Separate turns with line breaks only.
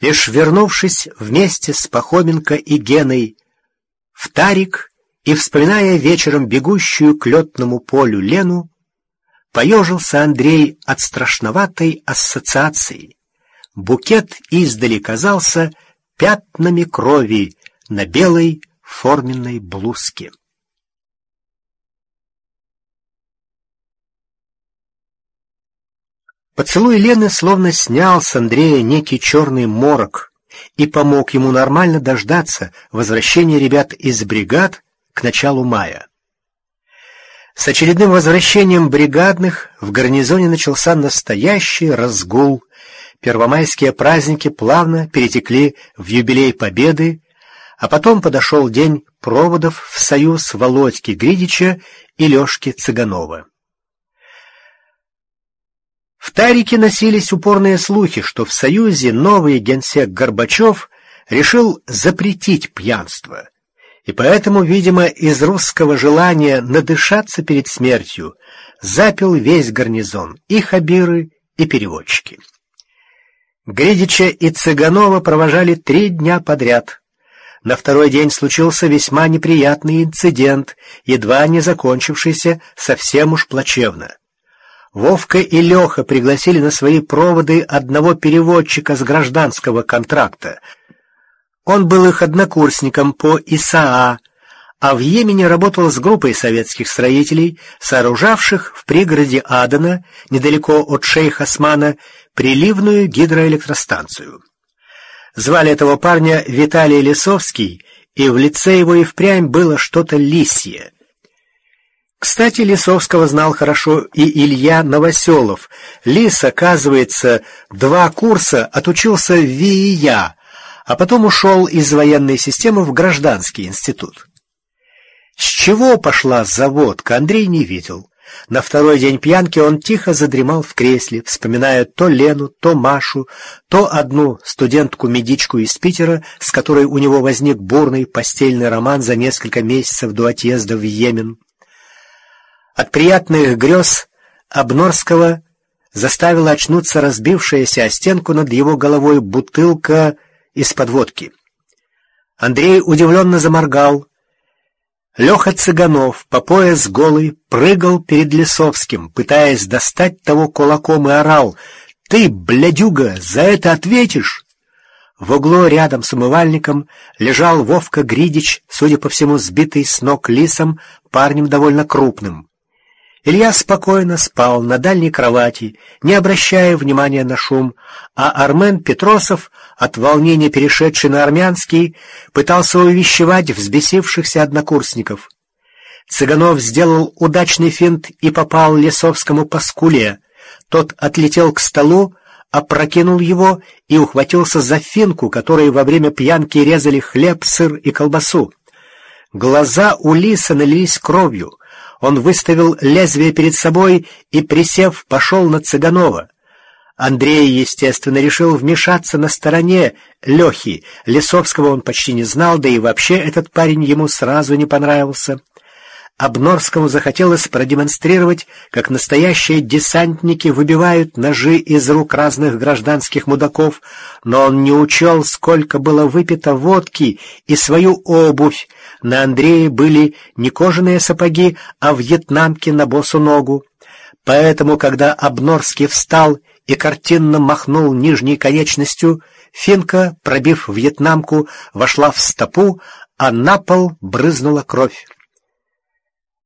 Лишь вернувшись вместе с Пахоменко и Геной в Тарик и вспоминая вечером бегущую к летному полю Лену, поежился Андрей от страшноватой ассоциации. Букет издали казался пятнами крови на белой форменной блузке. Поцелуй Лены словно снял с Андрея некий черный морок и помог ему нормально дождаться возвращения ребят из бригад к началу мая. С очередным возвращением бригадных в гарнизоне начался настоящий разгул. Первомайские праздники плавно перетекли в юбилей Победы, а потом подошел день проводов в союз Володьки Гридича и Лешки Цыганова. В Тарике носились упорные слухи, что в Союзе новый генсек Горбачев решил запретить пьянство, и поэтому, видимо, из русского желания надышаться перед смертью запил весь гарнизон, и хабиры, и переводчики. Гридича и Цыганова провожали 3 дня подряд. На второй день случился весьма неприятный инцидент, едва не закончившийся совсем уж плачевно. Вовка и Леха пригласили на свои проводы одного переводчика с гражданского контракта. Он был их однокурсником по ИСАА, а в Йемене работал с группой советских строителей, сооружавших в пригороде Адена, недалеко от шейха Османа, приливную гидроэлектростанцию. Звали этого парня Виталий Лисовский, и в лице его и впрямь было что-то лисье. Кстати, Лисовского знал хорошо и Илья Новоселов. Лис, оказывается, 2 курса отучился в ВИИЯ, а потом ушел из военной системы в гражданский институт. С чего пошла заводка, Андрей не видел. На второй день пьянки он тихо задремал в кресле, вспоминая то Лену, то Машу, то одну студентку-медичку из Питера, с которой у него возник бурный постельный роман за несколько месяцев до отъезда в Йемен. От приятных грез Обнорского заставила очнуться разбившаяся о стенку над его головой бутылка из-под водки. Андрей удивленно заморгал. Леха Цыганов, по пояс голый, прыгал перед Лисовским, пытаясь достать того кулаком, и орал: «Ты, блядюга, за это ответишь!» В углу рядом с умывальником лежал Вовка Гридич, судя по всему, сбитый с ног лисом, парнем довольно крупным. Илья спокойно спал на дальней кровати, не обращая внимания на шум, а Армен Петросов, от волнения перешедший на армянский, пытался увещевать взбесившихся однокурсников. Цыганов сделал удачный финт и попал Лисовскому по скуле. Тот отлетел к столу, опрокинул его и ухватился за финку, которой во время пьянки резали хлеб, сыр и колбасу. Глаза у лиса налились кровью. Он выставил лезвие перед собой и, присев, пошел на Цыганова. Андрей, естественно, решил вмешаться на стороне Лехи. Лисовского он почти не знал, да и вообще этот парень ему сразу не понравился. Обнорскому захотелось продемонстрировать, как настоящие десантники выбивают ножи из рук разных гражданских мудаков, но он не учел, сколько было выпито водки и свою обувь. На Андрее были не кожаные сапоги, а вьетнамки на босу ногу. Поэтому, когда Обнорский встал и картинно махнул нижней конечностью, финка, пробив вьетнамку, вошла в стопу, а на пол брызнула кровь.